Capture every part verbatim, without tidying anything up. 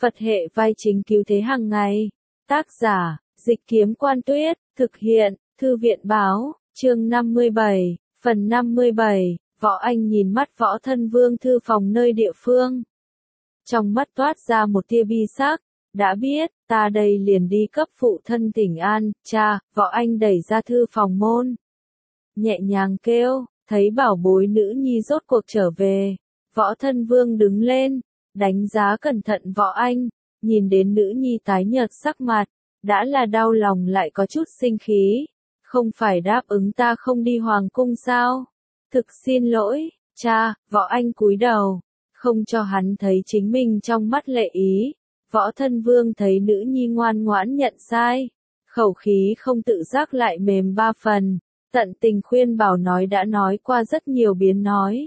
Phật hệ vai chính cứu thế hàng ngày. Tác giả, Dịch Kiếm Quan Tuyết, thực hiện, Thư viện Báo, chương năm mươi bảy, phần năm mươi bảy, Võ Anh nhìn mắt Võ Thân Vương thư phòng nơi địa phương. Trong mắt toát ra một tia bi sắc, đã biết, ta đây liền đi cấp phụ thân thỉnh an, cha. Võ Anh đẩy ra thư phòng môn. Nhẹ nhàng kêu, thấy bảo bối nữ nhi rốt cuộc trở về. Võ Thân Vương đứng lên, đánh giá cẩn thận Võ Anh, nhìn đến nữ nhi tái nhợt sắc mặt, đã là đau lòng lại có chút sinh khí. Không phải đáp ứng ta không đi hoàng cung sao? Thực xin lỗi, cha. Võ Anh cúi đầu, không cho hắn thấy chính mình trong mắt lệ ý. Võ Thân Vương thấy nữ nhi ngoan ngoãn nhận sai, khẩu khí không tự giác lại mềm ba phần, tận tình khuyên bảo nói đã nói qua rất nhiều biến nói.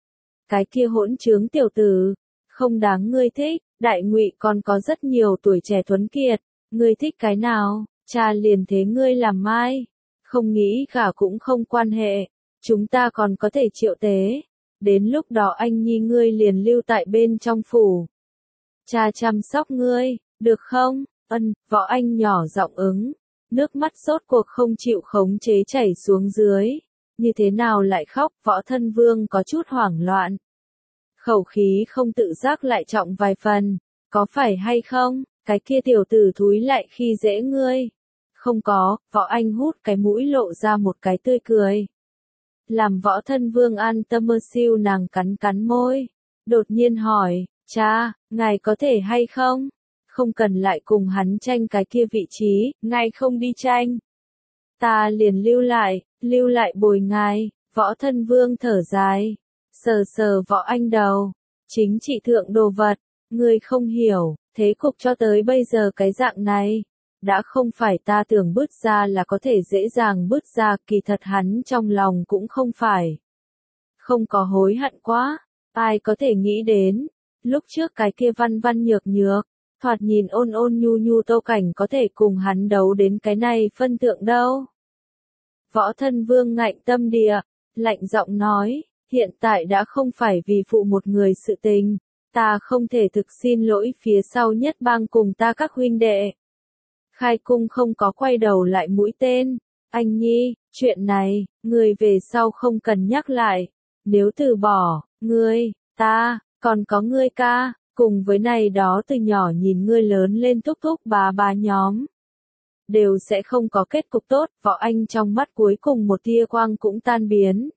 Cái kia hỗn trướng tiểu tử, không đáng ngươi thích, Đại Ngụy còn có rất nhiều tuổi trẻ tuấn kiệt, ngươi thích cái nào, cha liền thế ngươi làm mai, không nghĩ gả cũng không quan hệ, chúng ta còn có thể triệu tế, đến lúc đó anh nhi ngươi liền lưu tại bên trong phủ. Cha chăm sóc ngươi, được không? Ân. Võ Anh nhỏ giọng ứng, nước mắt rốt cuộc không chịu khống chế chảy xuống dưới. Như thế nào lại khóc? Võ Thân Vương có chút hoảng loạn. Khẩu khí không tự giác lại trọng vài phần, có phải hay không? Cái kia tiểu tử thúi lại khi dễ ngươi. Không có. Võ Anh hút cái mũi lộ ra một cái tươi cười. Làm Võ Thân Vương an tâm mơ siêu nàng cắn cắn môi. Đột nhiên hỏi, cha, ngài có thể hay không? Không cần lại cùng hắn tranh cái kia vị trí, ngài không đi tranh. Ta liền lưu lại, lưu lại bồi ngài. Võ Thân Vương thở dài, sờ sờ Võ Anh đầu. Chính trị thượng đồ vật, ngươi không hiểu, thế cục cho tới bây giờ cái dạng này. Đã không phải ta tưởng bứt ra là có thể dễ dàng bứt ra, kỳ thật hắn trong lòng cũng không phải. Không có hối hận quá, ai có thể nghĩ đến. Lúc trước cái kia văn văn nhược nhược, thoạt nhìn ôn ôn nhu nhu Tô Cảnh có thể cùng hắn đấu đến cái này phân thượng đâu. Võ Thân Vương ngạnh tâm địa, lạnh giọng nói, hiện tại đã không phải vì phụ một người sự tình, ta không thể thực xin lỗi phía sau nhất bang cùng ta các huynh đệ. Khai cung không có quay đầu lại mũi tên, anh nhi, chuyện này, người về sau không cần nhắc lại, nếu từ bỏ, ngươi, ta, còn có ngươi ca, cùng với này đó từ nhỏ nhìn ngươi lớn lên thúc thúc bá bá nhóm. Đều sẽ không có kết cục tốt. Võ Anh trong mắt cuối cùng một tia quang cũng tan biến.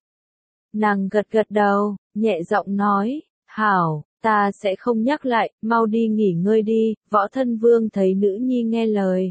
Nàng gật gật đầu, nhẹ giọng nói, hảo, ta sẽ không nhắc lại, mau đi nghỉ ngơi đi. Võ Thân Vương thấy nữ nhi nghe lời.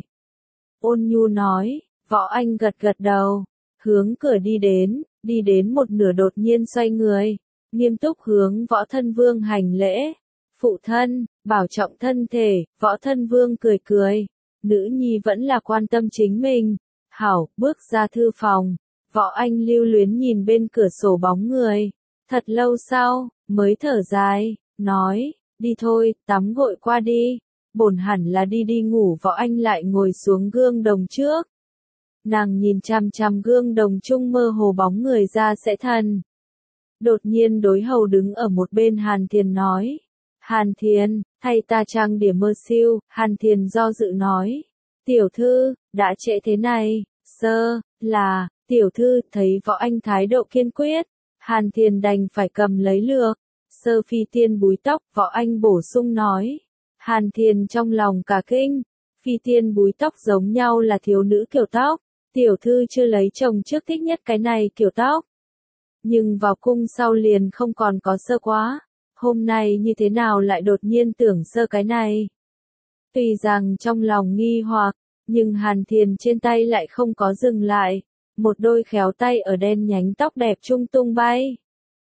Ôn nhu nói, Võ Anh gật gật đầu, hướng cửa đi đến, đi đến một nửa đột nhiên xoay người. Nghiêm túc hướng Võ Thân Vương hành lễ. Phụ thân, bảo trọng thân thể. Võ Thân Vương cười cười. Nữ nhi vẫn là quan tâm chính mình. Hảo, bước ra thư phòng. Võ Anh lưu luyến nhìn bên cửa sổ bóng người. Thật lâu sau, mới thở dài, nói, đi thôi, tắm gội qua đi. Bổn hẳn là đi đi ngủ. Võ Anh lại ngồi xuống gương đồng trước. Nàng nhìn chằm chằm gương đồng chung mơ hồ bóng người ra sẽ thần. Đột nhiên đối hầu đứng ở một bên Hàn Thiền nói. Hàn Thiền, thay ta trang điểm mơ siêu. Hàn Thiền do dự nói. Tiểu thư, đã trễ thế này, sơ, là, tiểu thư, thấy Võ Anh thái độ kiên quyết. Hàn Thiền đành phải cầm lấy lược. Sơ phi tiên búi tóc. Võ Anh bổ sung nói. Hàn Thiền trong lòng cả kinh. Phi tiên búi tóc giống nhau là thiếu nữ kiểu tóc. Tiểu thư chưa lấy chồng trước thích nhất cái này kiểu tóc. Nhưng vào cung sau liền không còn có sơ quá. Hôm nay như thế nào lại đột nhiên tưởng sơ cái này. Tuy rằng trong lòng nghi hoặc, nhưng Hàn Thiền trên tay lại không có dừng lại. Một đôi khéo tay ở đen nhánh tóc đẹp trung tung bay.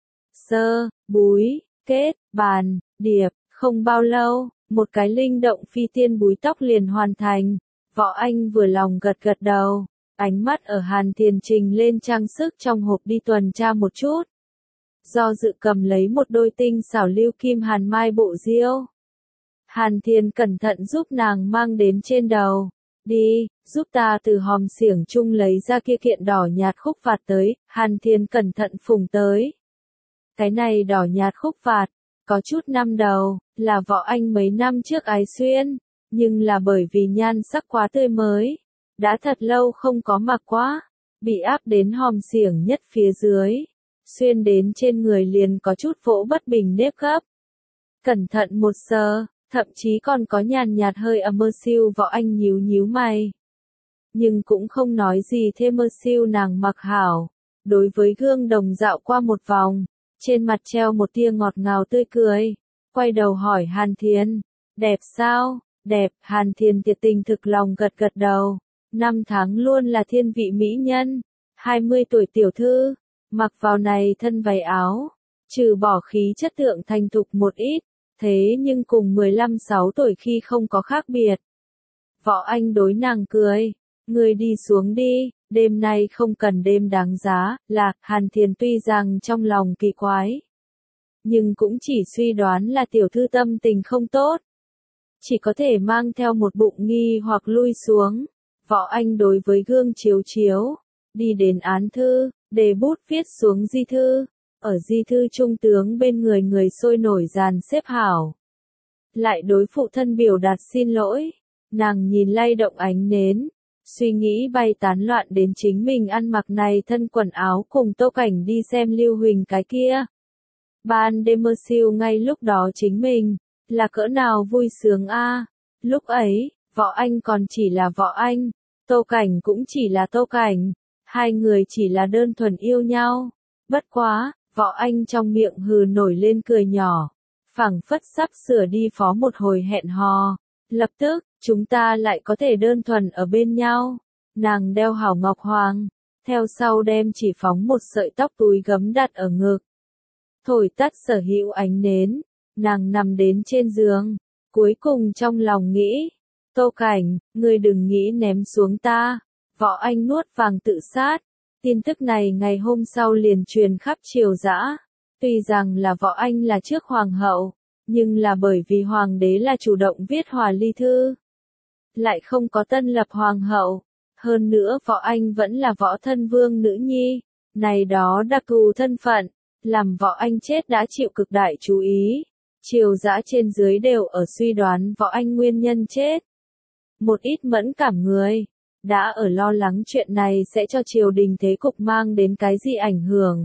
Sơ, búi, kết, bàn, điệp, không bao lâu, một cái linh động phi tiên búi tóc liền hoàn thành. Võ Anh vừa lòng gật gật đầu. Ánh mắt ở Hàn Thiền trình lên trang sức trong hộp đi tuần tra một chút. Do dự cầm lấy một đôi tinh xảo lưu kim hàn mai bộ diêu. Hàn Thiền cẩn thận giúp nàng mang đến trên đầu. Đi, giúp ta từ hòm xiển chung lấy ra kia kiện đỏ nhạt khúc vạt tới. Hàn Thiền cẩn thận phùng tới. Cái này đỏ nhạt khúc vạt, có chút năm đầu, là Võ Anh mấy năm trước ái xuyên, nhưng là bởi vì nhan sắc quá tươi mới, đã thật lâu không có mặc quá, bị áp đến hòm xiểng nhất phía dưới, xuyên đến trên người liền có chút vỗ bất bình nếp gấp. Cẩn thận một sờ, thậm chí còn có nhàn nhạt hơi ẩm mơ siêu. Võ Anh nhíu nhíu mày, nhưng cũng không nói gì thêm. Mơ siêu nàng mặc hảo, đối với gương đồng dạo qua một vòng, trên mặt treo một tia ngọt ngào tươi cười, quay đầu hỏi Hàn Thiền, đẹp sao? Đẹp. Hàn Thiền thiệt tình thực lòng gật gật đầu, năm tháng luôn là thiên vị mỹ nhân, hai mươi tuổi tiểu thư, mặc vào này thân váy áo, trừ bỏ khí chất tượng thành thục một ít, thế nhưng cùng mười lăm sáu tuổi khi không có khác biệt. Võ Anh đối nàng cười, người đi xuống đi, đêm nay không cần đêm đáng giá. Là, Hàn Thiền tuy rằng trong lòng kỳ quái, nhưng cũng chỉ suy đoán là tiểu thư tâm tình không tốt, chỉ có thể mang theo một bụng nghi hoặc lui xuống. Võ Anh đối với gương chiếu chiếu, đi đến án thư, để bút viết xuống di thư, ở di thư trung tướng bên người người sôi nổi dàn xếp hảo. Lại đối phụ thân biểu đạt xin lỗi, nàng nhìn lay động ánh nến, suy nghĩ bay tán loạn đến chính mình ăn mặc này thân quần áo cùng Tô Cảnh đi xem Lưu Huỳnh cái kia. Ban đêm mơ siêu ngay lúc đó chính mình, là cỡ nào vui sướng a. À. Lúc ấy, Võ Anh còn chỉ là Võ Anh, Tô Cảnh cũng chỉ là Tô Cảnh, hai người chỉ là đơn thuần yêu nhau. Bất quá, Võ Anh trong miệng hừ nổi lên cười nhỏ, phảng phất sắp sửa đi phó một hồi hẹn hò. Lập tức, chúng ta lại có thể đơn thuần ở bên nhau. Nàng đeo hảo ngọc hoàng, theo sau đem chỉ phóng một sợi tóc túi gấm đặt ở ngực. Thổi tắt sở hữu ánh nến, nàng nằm đến trên giường, cuối cùng trong lòng nghĩ, Tô Cảnh, ngươi đừng nghĩ ném xuống ta. Võ Anh nuốt vàng tự sát. Tin tức này ngày hôm sau liền truyền khắp triều dã. Tuy rằng là Võ Anh là trước hoàng hậu, nhưng là bởi vì hoàng đế là chủ động viết hòa ly thư, lại không có tân lập hoàng hậu. Hơn nữa Võ Anh vẫn là Võ Thân Vương nữ nhi, này đó đặc thù thân phận, làm Võ Anh chết đã chịu cực đại chú ý. Triều dã trên dưới đều ở suy đoán Võ Anh nguyên nhân chết. Một ít mẫn cảm người đã ở lo lắng chuyện này sẽ cho triều đình thế cục mang đến cái gì ảnh hưởng.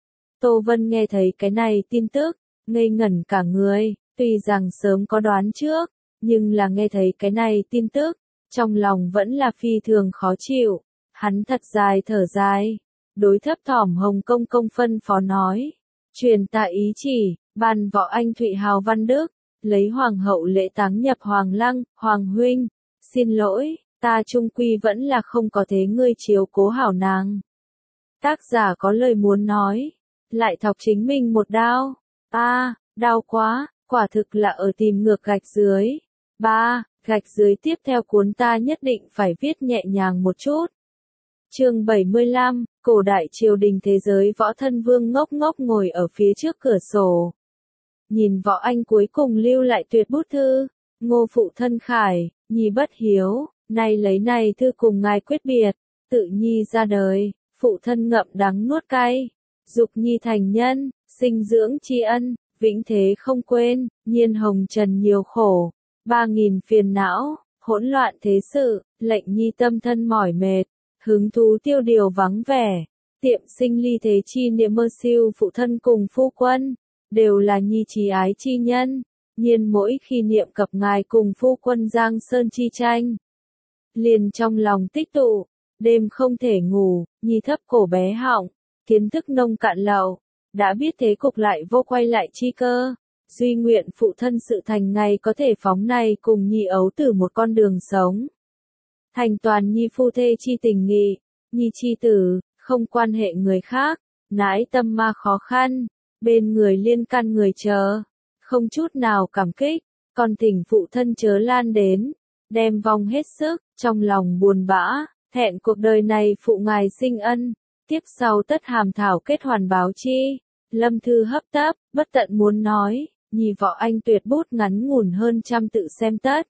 Tô Vân nghe thấy cái này tin tức, ngây ngẩn cả người, tuy rằng sớm có đoán trước, nhưng là nghe thấy cái này tin tức, trong lòng vẫn là phi thường khó chịu. Hắn thật dài thở dài, đối thấp thỏm Hồng Công Công phân phó nói, truyền ta ý chỉ, ban Võ Anh Thụy Hào Văn Đức, lấy hoàng hậu lễ táng nhập Hoàng Lăng. Hoàng huynh, xin lỗi, ta trung quy vẫn là không có thế ngươi chiếu cố hảo nàng. Tác giả có lời muốn nói, lại thọc chính mình một đao. A, đau quá, quả thực là ở tìm ngược gạch dưới. Ba, gạch dưới tiếp theo cuốn ta nhất định phải viết nhẹ nhàng một chút. Chương bảy mươi lăm, cổ đại triều đình thế giới. Võ Thân Vương ngốc ngốc ngồi ở phía trước cửa sổ, nhìn Võ Anh cuối cùng lưu lại tuyệt bút thư. Ngô phụ thân khải, nhi bất hiếu, nay lấy này thư cùng ngài quyết biệt, tự nhi ra đời, phụ thân ngậm đắng nuốt cay, dục nhi thành nhân, sinh dưỡng tri ân, vĩnh thế không quên, nhiên hồng trần nhiều khổ, ba nghìn phiền não, hỗn loạn thế sự, lệnh nhi tâm thân mỏi mệt, hứng thú tiêu điều vắng vẻ, tiệm sinh ly thế chi niệm. Mơ siêu phụ thân cùng phu quân, đều là nhi trí ái chi nhân, nhiên mỗi khi niệm cập ngài cùng phu quân Giang Sơn chi tranh, liền trong lòng tích tụ, đêm không thể ngủ. Nhi thấp cổ bé họng, kiến thức nông cạn lậu, đã biết thế cục lại vô quay lại chi cơ, duy nguyện phụ thân sự thành ngày có thể phóng này cùng nhi ấu tử một con đường sống, thành toàn nhi phu thê chi tình nghị. Nhi chi tử, không quan hệ người khác, nãi tâm ma khó khăn, bên người liên can người chờ, không chút nào cảm kích, còn thỉnh phụ thân chớ lan đến, đem vong hết sức, trong lòng buồn bã, thẹn cuộc đời này phụ ngài sinh ân. Tiếp sau tất hàm thảo kết hoàn báo chi. Lâm thư hấp tấp, bất tận muốn nói, nhì Võ Anh tuyệt bút ngắn ngủn hơn trăm tự xem tất.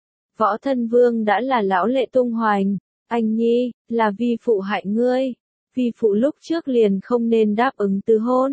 Võ Thân Vương đã là lão lệ tung hoành, anh nhi, là vi phụ hại ngươi, vi phụ lúc trước liền không nên đáp ứng từ hôn,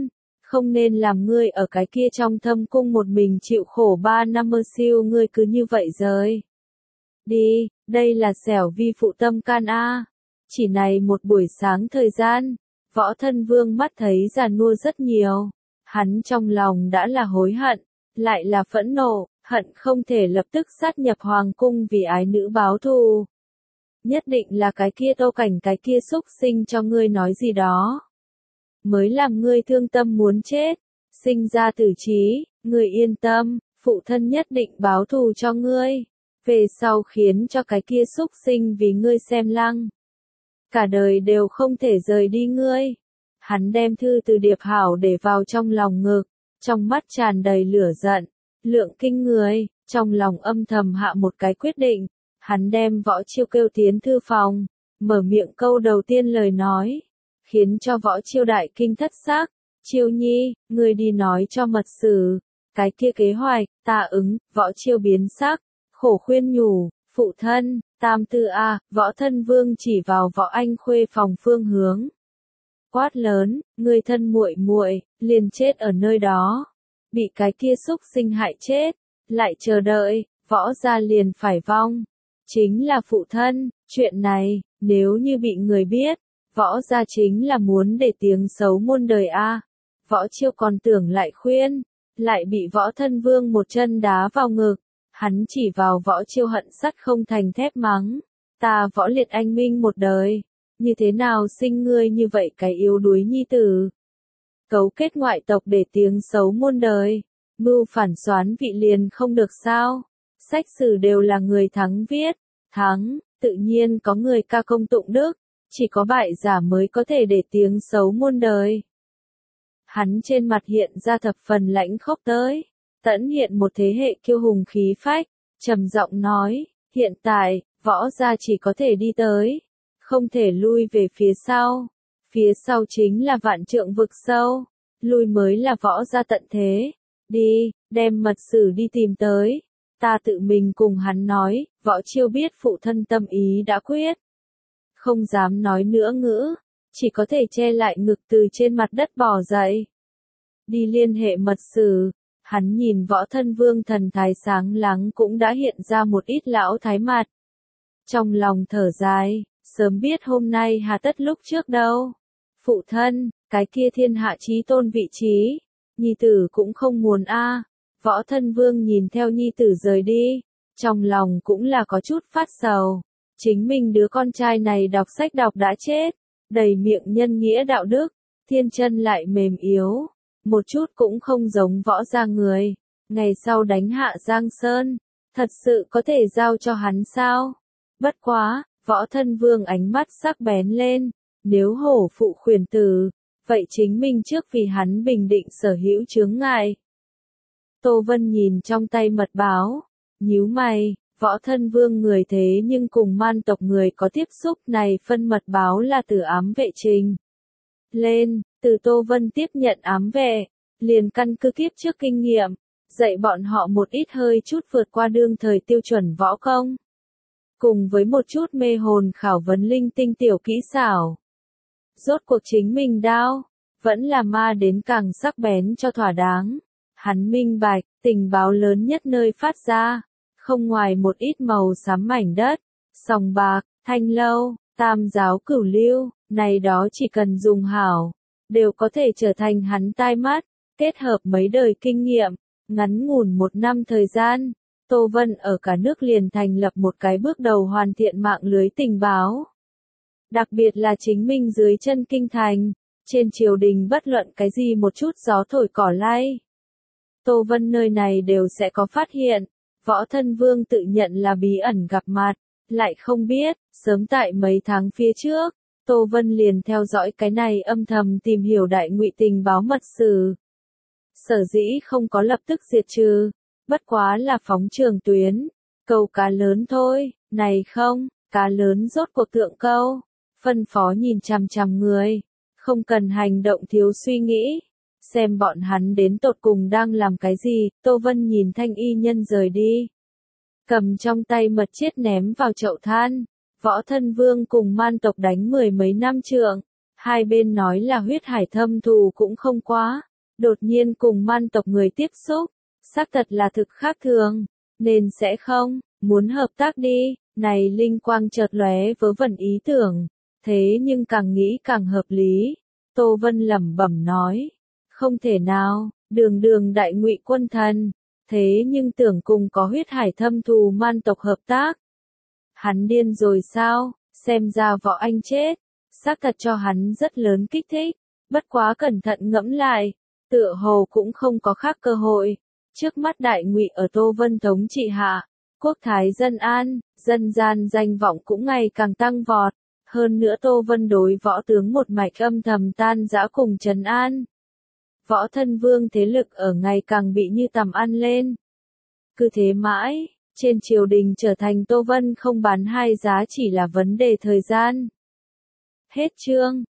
không nên làm ngươi ở cái kia trong thâm cung một mình chịu khổ ba năm mơ siêu ngươi cứ như vậy rời. Đi, đây là xẻo vi phụ tâm can a. Chỉ này một buổi sáng thời gian, Võ Thân Vương mắt thấy già nua rất nhiều. Hắn trong lòng đã là hối hận, lại là phẫn nộ, hận không thể lập tức sát nhập hoàng cung vì ái nữ báo thù. Nhất định là cái kia Tô Cảnh cái kia xúc sinh cho ngươi nói gì đó. Mới làm ngươi thương tâm muốn chết, sinh ra tử trí, ngươi yên tâm, phụ thân nhất định báo thù cho ngươi. Về sau khiến cho cái kia xúc sinh vì ngươi xem lăng. Cả đời đều không thể rời đi ngươi. Hắn đem thư từ Điệp Hảo để vào trong lòng ngực, trong mắt tràn đầy lửa giận, lượng kinh người, trong lòng âm thầm hạ một cái quyết định. Hắn đem Võ Chiêu kêu tiến thư phòng, mở miệng câu đầu tiên lời nói, khiến cho Võ Chiêu đại kinh thất sắc. Chiêu nhi, ngươi đi nói cho mật sử, cái kia kế hoạch, ta ứng. Võ Chiêu biến sắc, khổ khuyên nhủ, phụ thân, tam tư a. Võ Thân Vương chỉ vào Võ Anh Khuê phòng phương hướng. Quát lớn, ngươi thân muội muội liền chết ở nơi đó, bị cái kia xúc sinh hại chết, lại chờ đợi, Võ gia liền phải vong. Chính là phụ thân, chuyện này, nếu như bị người biết, Võ gia chính là muốn để tiếng xấu muôn đời a. Võ Chiêu còn tưởng lại khuyên, lại bị Võ Thân Vương một chân đá vào ngực. Hắn chỉ vào Võ Chiêu hận sắt không thành thép mắng, ta Võ Liệt anh minh một đời, như thế nào sinh ngươi như vậy cái yếu đuối nhi tử. Cấu kết ngoại tộc để tiếng xấu muôn đời, mưu phản soán vị liền không được sao. Sách sử đều là người thắng viết, thắng, tự nhiên có người ca công tụng đức, chỉ có bại giả mới có thể để tiếng xấu muôn đời. Hắn trên mặt hiện ra thập phần lãnh khốc tới, tẫn hiện một thế hệ kiêu hùng khí phách, trầm giọng nói, hiện tại, Võ gia chỉ có thể đi tới, không thể lui về phía sau. Phía sau chính là vạn trượng vực sâu, lui mới là Võ gia tận thế. Đi, đem mật sử đi tìm tới. Ta tự mình cùng hắn nói, Võ Chiêu biết phụ thân tâm ý đã quyết. Không dám nói nữa ngữ, chỉ có thể che lại ngực từ trên mặt đất bò dậy. Đi liên hệ mật sử, hắn nhìn Võ Thân Vương thần thái sáng láng cũng đã hiện ra một ít lão thái mặt. Trong lòng thở dài, sớm biết hôm nay hà tất lúc trước đâu. Phụ thân, cái kia thiên hạ chí tôn vị trí, nhi tử cũng không muốn a. Võ Thân Vương nhìn theo nhi tử rời đi, trong lòng cũng là có chút phát sầu. Chính mình đứa con trai này đọc sách đọc đã chết, đầy miệng nhân nghĩa đạo đức, thiên chân lại mềm yếu, một chút cũng không giống Võ gia người. Ngày sau đánh hạ Giang Sơn, thật sự có thể giao cho hắn sao? Bất quá, Võ Thân Vương ánh mắt sắc bén lên, nếu hổ phụ khuyển tử, vậy chính mình trước vì hắn bình định sở hữu chướng ngại. Tô Vân nhìn trong tay mật báo, nhíu mày, Võ Thân Vương người thế nhưng cùng man tộc người có tiếp xúc này phân mật báo là từ ám vệ trình. Lên, từ Tô Vân tiếp nhận ám vệ, liền căn cứ kiếp trước kinh nghiệm, dạy bọn họ một ít hơi chút vượt qua đương thời tiêu chuẩn võ công. Cùng với một chút mê hồn khảo vấn linh tinh tiểu kỹ xảo. Rốt cuộc chính mình đao, vẫn là ma đến càng sắc bén cho thỏa đáng. Hắn minh bạch, tình báo lớn nhất nơi phát ra, không ngoài một ít màu xám mảnh đất, sòng bạc, thanh lâu, tam giáo cửu lưu, này đó chỉ cần dùng hảo, đều có thể trở thành hắn tai mắt, kết hợp mấy đời kinh nghiệm, ngắn ngủn một năm thời gian. Tô Vân ở cả nước liền thành lập một cái bước đầu hoàn thiện mạng lưới tình báo. Đặc biệt là chính minh dưới chân kinh thành, trên triều đình bất luận cái gì một chút gió thổi cỏ lay. Tô Vân nơi này đều sẽ có phát hiện, Võ Thân Vương tự nhận là bí ẩn gặp mặt, lại không biết, sớm tại mấy tháng phía trước, Tô Vân liền theo dõi cái này âm thầm tìm hiểu đại ngụy tình báo mật sử. Sở dĩ không có lập tức diệt trừ, bất quá là phóng trường tuyến, câu cá lớn thôi, này không, cá lớn rốt cuộc tượng câu, phân phó nhìn chằm chằm người, không cần hành động thiếu suy nghĩ, xem bọn hắn đến tột cùng đang làm cái gì. Tô Vân nhìn thanh y nhân rời đi, cầm trong tay mật chiết ném vào chậu than. Võ Thân Vương cùng man tộc đánh mười mấy năm trượng, hai bên nói là huyết hải thâm thù cũng không quá, đột nhiên cùng man tộc người tiếp xúc, xác thật là thực khác thường, nên sẽ không, muốn hợp tác đi, này linh quang chợt lóe vớ vẩn ý tưởng, thế nhưng càng nghĩ càng hợp lý, Tô Vân lẩm bẩm nói, không thể nào, đường đường đại ngụy quân thần, thế nhưng tưởng cùng có huyết hải thâm thù man tộc hợp tác. Hắn điên rồi sao, xem ra Võ Anh chết, xác thật cho hắn rất lớn kích thích, bất quá cẩn thận ngẫm lại, tựa hồ cũng không có khác cơ hội. Trước mắt đại ngụy ở Tô Vân thống trị hạ, quốc thái dân an, dân gian danh vọng cũng ngày càng tăng vọt, hơn nữa Tô Vân đối võ tướng một mạch âm thầm tan rã cùng trấn an. Võ thân vương thế lực ở ngày càng bị như tầm ăn lên. Cứ thế mãi, trên triều đình trở thành Tô Vân không bán hai giá chỉ là vấn đề thời gian. Hết chương.